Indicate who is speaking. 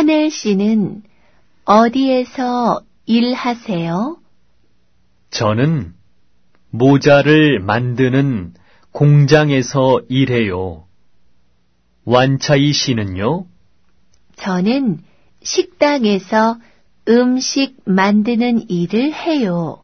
Speaker 1: 하넬 씨는 어디에서 일하세요?
Speaker 2: 저는 모자를 만드는 공장에서 일해요. 완차이 씨는요?
Speaker 1: 저는 식당에서 음식 만드는 일을 해요.